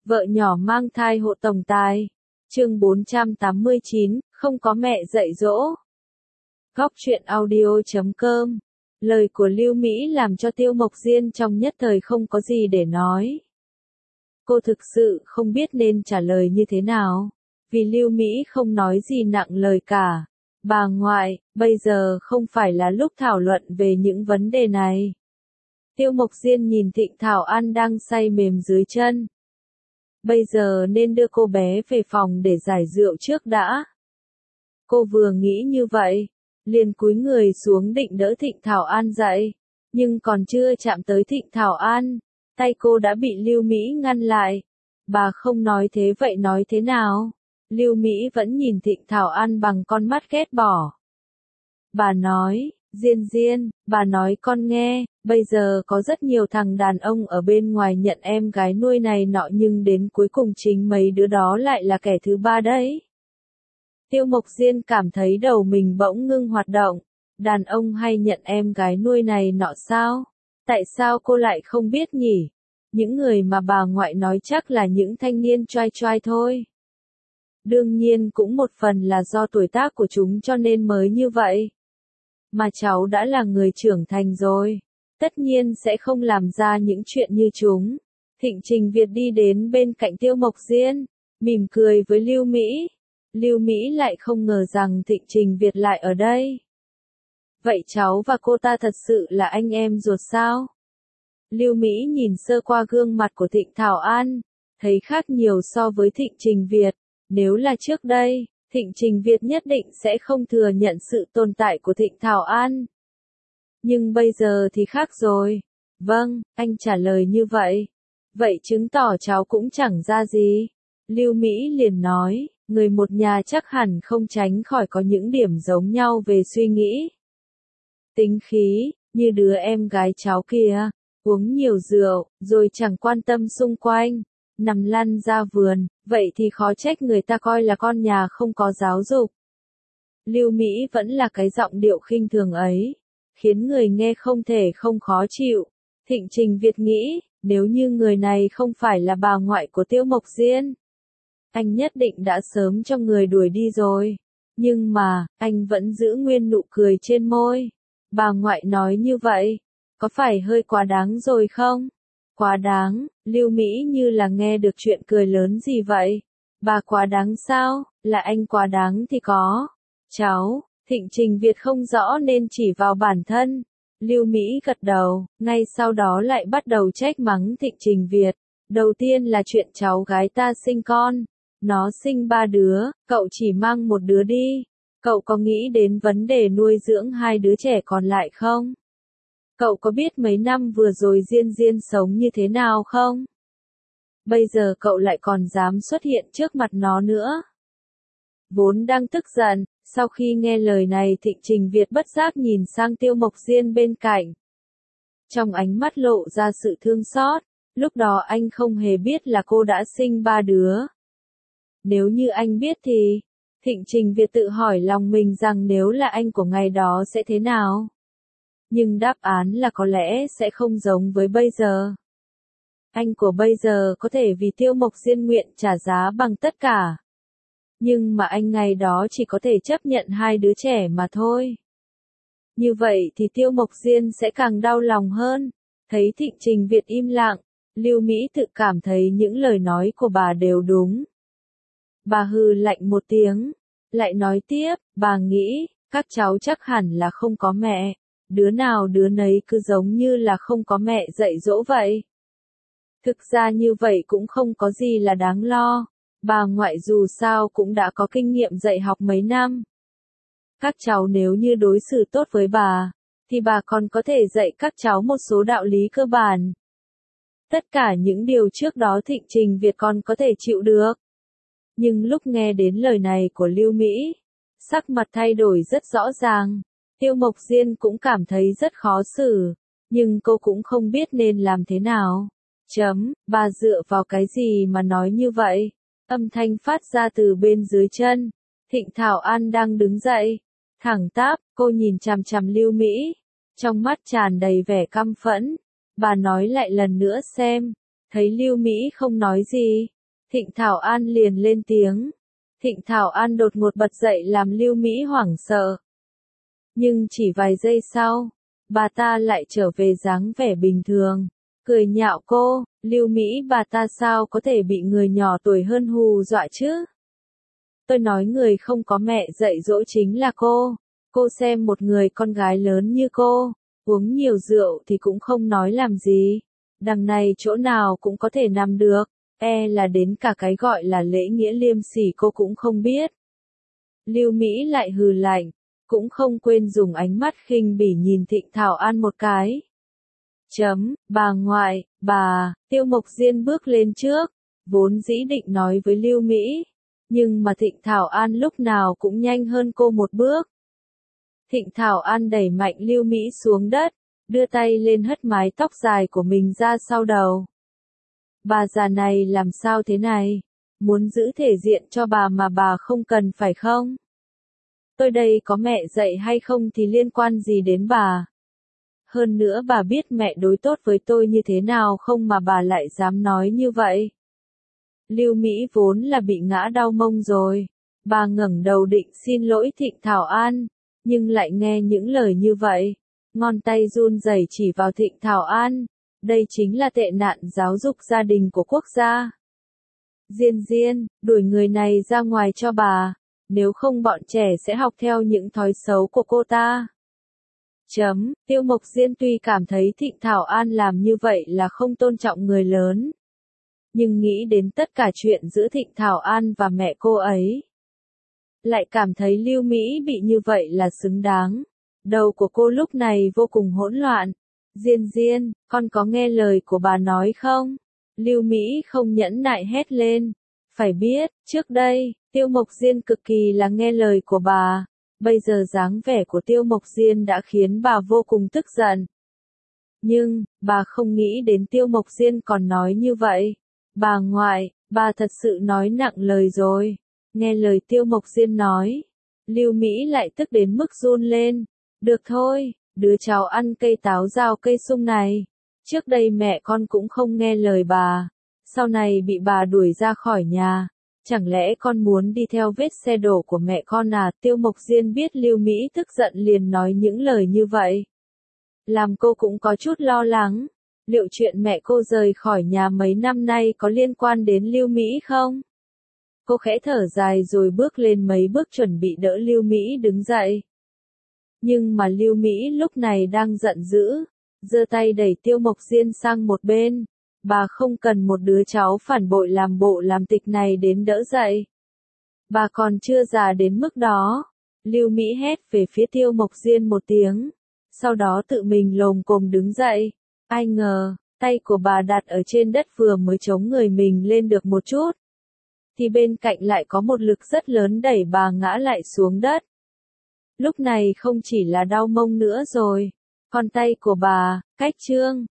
Vợ nhỏ mang thai hộ tổng tài. Chương 489, không có mẹ dạy dỗ. Góc truyện audio.com. Lời của Lưu Mỹ làm cho Tiêu Mộc Diên trong nhất thời không có gì để nói. Cô thực sự không biết nên trả lời như thế nào, vì Lưu Mỹ không nói gì nặng lời cả. Bà ngoại, bây giờ không phải là lúc thảo luận về những vấn đề này. Tiêu Mộc Diên nhìn Thịnh Thảo An đang say mềm dưới chân. Bây giờ nên đưa cô bé về phòng để giải rượu trước đã. Cô vừa nghĩ như vậy, liền cúi người xuống định đỡ Thịnh Thảo An dậy, nhưng còn chưa chạm tới Thịnh Thảo An, tay cô đã bị Lưu Mỹ ngăn lại. Bà không nói thế vậy nói thế nào? Lưu Mỹ vẫn nhìn Thịnh Thảo An bằng con mắt ghét bỏ. Bà nói, Diên, bà nói con nghe, bây giờ có rất nhiều thằng đàn ông ở bên ngoài nhận em gái nuôi này nọ nhưng đến cuối cùng chính mấy đứa đó lại là kẻ thứ ba đấy. Tiêu Mộc Diên cảm thấy đầu mình bỗng ngưng hoạt động. Đàn ông hay nhận em gái nuôi này nọ sao? Tại sao cô lại không biết nhỉ? Những người mà bà ngoại nói chắc là những thanh niên trai trai thôi. Đương nhiên cũng một phần là do tuổi tác của chúng cho nên mới như vậy. Mà cháu đã là người trưởng thành rồi, tất nhiên sẽ không làm ra những chuyện như chúng. Thịnh Trình Việt đi đến bên cạnh Tiêu Mộc Diên, mỉm cười với Lưu Mỹ. Lưu Mỹ lại không ngờ rằng Thịnh Trình Việt lại ở đây. Vậy cháu và cô ta thật sự là anh em ruột sao? Lưu Mỹ nhìn sơ qua gương mặt của Thịnh Thảo An, thấy khác nhiều so với Thịnh Trình Việt. Nếu là trước đây, Thịnh Trình Việt nhất định sẽ không thừa nhận sự tồn tại của Thịnh Thảo An. Nhưng bây giờ thì khác rồi. Vâng, anh trả lời như vậy. Vậy chứng tỏ cháu cũng chẳng ra gì. Lưu Mỹ liền nói, người một nhà chắc hẳn không tránh khỏi có những điểm giống nhau về suy nghĩ. Tính khí, như đứa em gái cháu kia, uống nhiều rượu, rồi chẳng quan tâm xung quanh, nằm lăn ra vườn, vậy thì khó trách người ta coi là con nhà không có giáo dục. Lưu Mỹ vẫn là cái giọng điệu khinh thường ấy, khiến người nghe không thể không khó chịu. Thịnh Trình Việt nghĩ, nếu như người này không phải là bà ngoại của Tiêu Mộc Diên, anh nhất định đã sớm cho người đuổi đi rồi. Nhưng mà, anh vẫn giữ nguyên nụ cười trên môi. Bà ngoại nói như vậy, có phải hơi quá đáng rồi không? Quá đáng, Lưu Mỹ như là nghe được chuyện cười lớn gì vậy? Bà quá đáng sao? Là anh quá đáng thì có. Cháu, Thịnh Trình Việt không rõ nên chỉ vào bản thân. Lưu Mỹ gật đầu, ngay sau đó lại bắt đầu trách mắng Thịnh Trình Việt. Đầu tiên là chuyện cháu gái ta sinh con. Nó sinh 3 đứa, cậu chỉ mang một đứa đi. Cậu có nghĩ đến vấn đề nuôi dưỡng 2 đứa trẻ còn lại không? Cậu có biết mấy năm vừa rồi Diên sống như thế nào không? Bây giờ cậu lại còn dám xuất hiện trước mặt nó nữa. Vốn đang tức giận, sau khi nghe lời này Thịnh Trình Việt bất giác nhìn sang Tiêu Mộc Diên bên cạnh. Trong ánh mắt lộ ra sự thương xót, lúc đó anh không hề biết là cô đã sinh 3 đứa. Nếu như anh biết thì, Thịnh Trình Việt tự hỏi lòng mình rằng nếu là anh của ngày đó sẽ thế nào? Nhưng đáp án là có lẽ sẽ không giống với bây giờ. Anh của bây giờ có thể vì Tiêu Mộc Diên nguyện trả giá bằng tất cả. Nhưng mà anh ngày đó chỉ có thể chấp nhận 2 đứa trẻ mà thôi. Như vậy thì Tiêu Mộc Diên sẽ càng đau lòng hơn. Thấy Thịnh Trình Việt im lặng, Lưu Mỹ tự cảm thấy những lời nói của bà đều đúng. Bà hừ lạnh một tiếng, lại nói tiếp, bà nghĩ, các cháu chắc hẳn là không có mẹ. Đứa nào đứa nấy cứ giống như là không có mẹ dạy dỗ vậy. Thực ra như vậy cũng không có gì là đáng lo. Bà ngoại dù sao cũng đã có kinh nghiệm dạy học mấy năm. Các cháu nếu như đối xử tốt với bà, thì bà còn có thể dạy các cháu một số đạo lý cơ bản. Tất cả những điều trước đó Thịnh Trình Việt còn có thể chịu được. Nhưng lúc nghe đến lời này của Lưu Mỹ, sắc mặt thay đổi rất rõ ràng. Tiêu Mộc Diên cũng cảm thấy rất khó xử, nhưng cô cũng không biết nên làm thế nào. Bà dựa vào cái gì mà nói như vậy? Âm thanh phát ra từ bên dưới chân. Thịnh Thảo An đang đứng dậy, thẳng tắp, cô nhìn chằm chằm Lưu Mỹ, trong mắt tràn đầy vẻ căm phẫn. Bà nói lại lần nữa xem. Thấy Lưu Mỹ không nói gì, Thịnh Thảo An liền lên tiếng. Thịnh Thảo An đột ngột bật dậy làm Lưu Mỹ hoảng sợ. Nhưng chỉ vài giây sau, bà ta lại trở về dáng vẻ bình thường, cười nhạo cô. Lưu Mỹ, bà ta sao có thể bị người nhỏ tuổi hơn hù dọa chứ? Tôi nói người không có mẹ dạy dỗ chính là cô. Cô xem một người con gái lớn như cô, uống nhiều rượu thì cũng không nói làm gì. Đằng này chỗ nào cũng có thể nằm được, là đến cả cái gọi là lễ nghĩa liêm sỉ cô cũng không biết. Lưu Mỹ lại hừ lạnh, cũng không quên dùng ánh mắt khinh bỉ nhìn Thịnh Thảo An một cái. Bà ngoại, Tiêu Mộc Diên bước lên trước, vốn dĩ định nói với Lưu Mỹ, nhưng mà Thịnh Thảo An lúc nào cũng nhanh hơn cô một bước. Thịnh Thảo An đẩy mạnh Lưu Mỹ xuống đất, đưa tay lên hất mái tóc dài của mình ra sau đầu. Bà già này làm sao thế này? Muốn giữ thể diện cho bà mà bà không cần phải không? Tôi đây có mẹ dạy hay không thì liên quan gì đến bà? Hơn nữa bà biết mẹ đối tốt với tôi như thế nào không mà bà lại dám nói như vậy? Lưu Mỹ vốn là bị ngã đau mông rồi. Bà ngẩng đầu định xin lỗi Thịnh Thảo An, nhưng lại nghe những lời như vậy. Ngón tay run rẩy chỉ vào Thịnh Thảo An. Đây chính là tệ nạn giáo dục gia đình của quốc gia. Diên, đuổi người này ra ngoài cho bà, nếu không bọn trẻ sẽ học theo những thói xấu của cô ta. Tiêu Mộc Diên tuy cảm thấy Thịnh Thảo An làm như vậy là không tôn trọng người lớn, nhưng nghĩ đến tất cả chuyện giữa Thịnh Thảo An và mẹ cô ấy, lại cảm thấy Lưu Mỹ bị như vậy là xứng đáng. Đầu của cô lúc này vô cùng hỗn loạn. Diên, con có nghe lời của bà nói không? Lưu Mỹ không nhẫn nại hét lên. Phải biết, trước đây, Tiêu Mộc Diên cực kỳ là nghe lời của bà. Bây giờ dáng vẻ của Tiêu Mộc Diên đã khiến bà vô cùng tức giận. Nhưng, bà không nghĩ đến Tiêu Mộc Diên còn nói như vậy. Bà ngoại, bà thật sự nói nặng lời rồi. Nghe lời Tiêu Mộc Diên nói, Lưu Mỹ lại tức đến mức run lên. Được thôi, đứa cháu ăn cây táo rào cây sung này. Trước đây mẹ con cũng không nghe lời bà. Sau này bị bà đuổi ra khỏi nhà. Chẳng lẽ con muốn đi theo vết xe đổ của mẹ con à? Tiêu Mộc Diên biết Lưu Mỹ tức giận liền nói những lời như vậy. Làm cô cũng có chút lo lắng. Liệu chuyện mẹ cô rời khỏi nhà mấy năm nay có liên quan đến Lưu Mỹ không? Cô khẽ thở dài rồi bước lên mấy bước chuẩn bị đỡ Lưu Mỹ đứng dậy. Nhưng mà Lưu Mỹ lúc này đang giận dữ, giơ tay đẩy Tiêu Mộc Diên sang một bên. Bà không cần một đứa cháu phản bội làm bộ làm tịch này đến đỡ dậy. Bà còn chưa già đến mức đó. Lưu Mỹ hét về phía Tiêu Mộc Diên một tiếng, sau đó tự mình lồm cồm đứng dậy. Ai ngờ, tay của bà đặt ở trên đất vừa mới chống người mình lên được một chút, thì bên cạnh lại có một lực rất lớn đẩy bà ngã lại xuống đất. Lúc này không chỉ là đau mông nữa rồi, còn tay của bà, cách trương,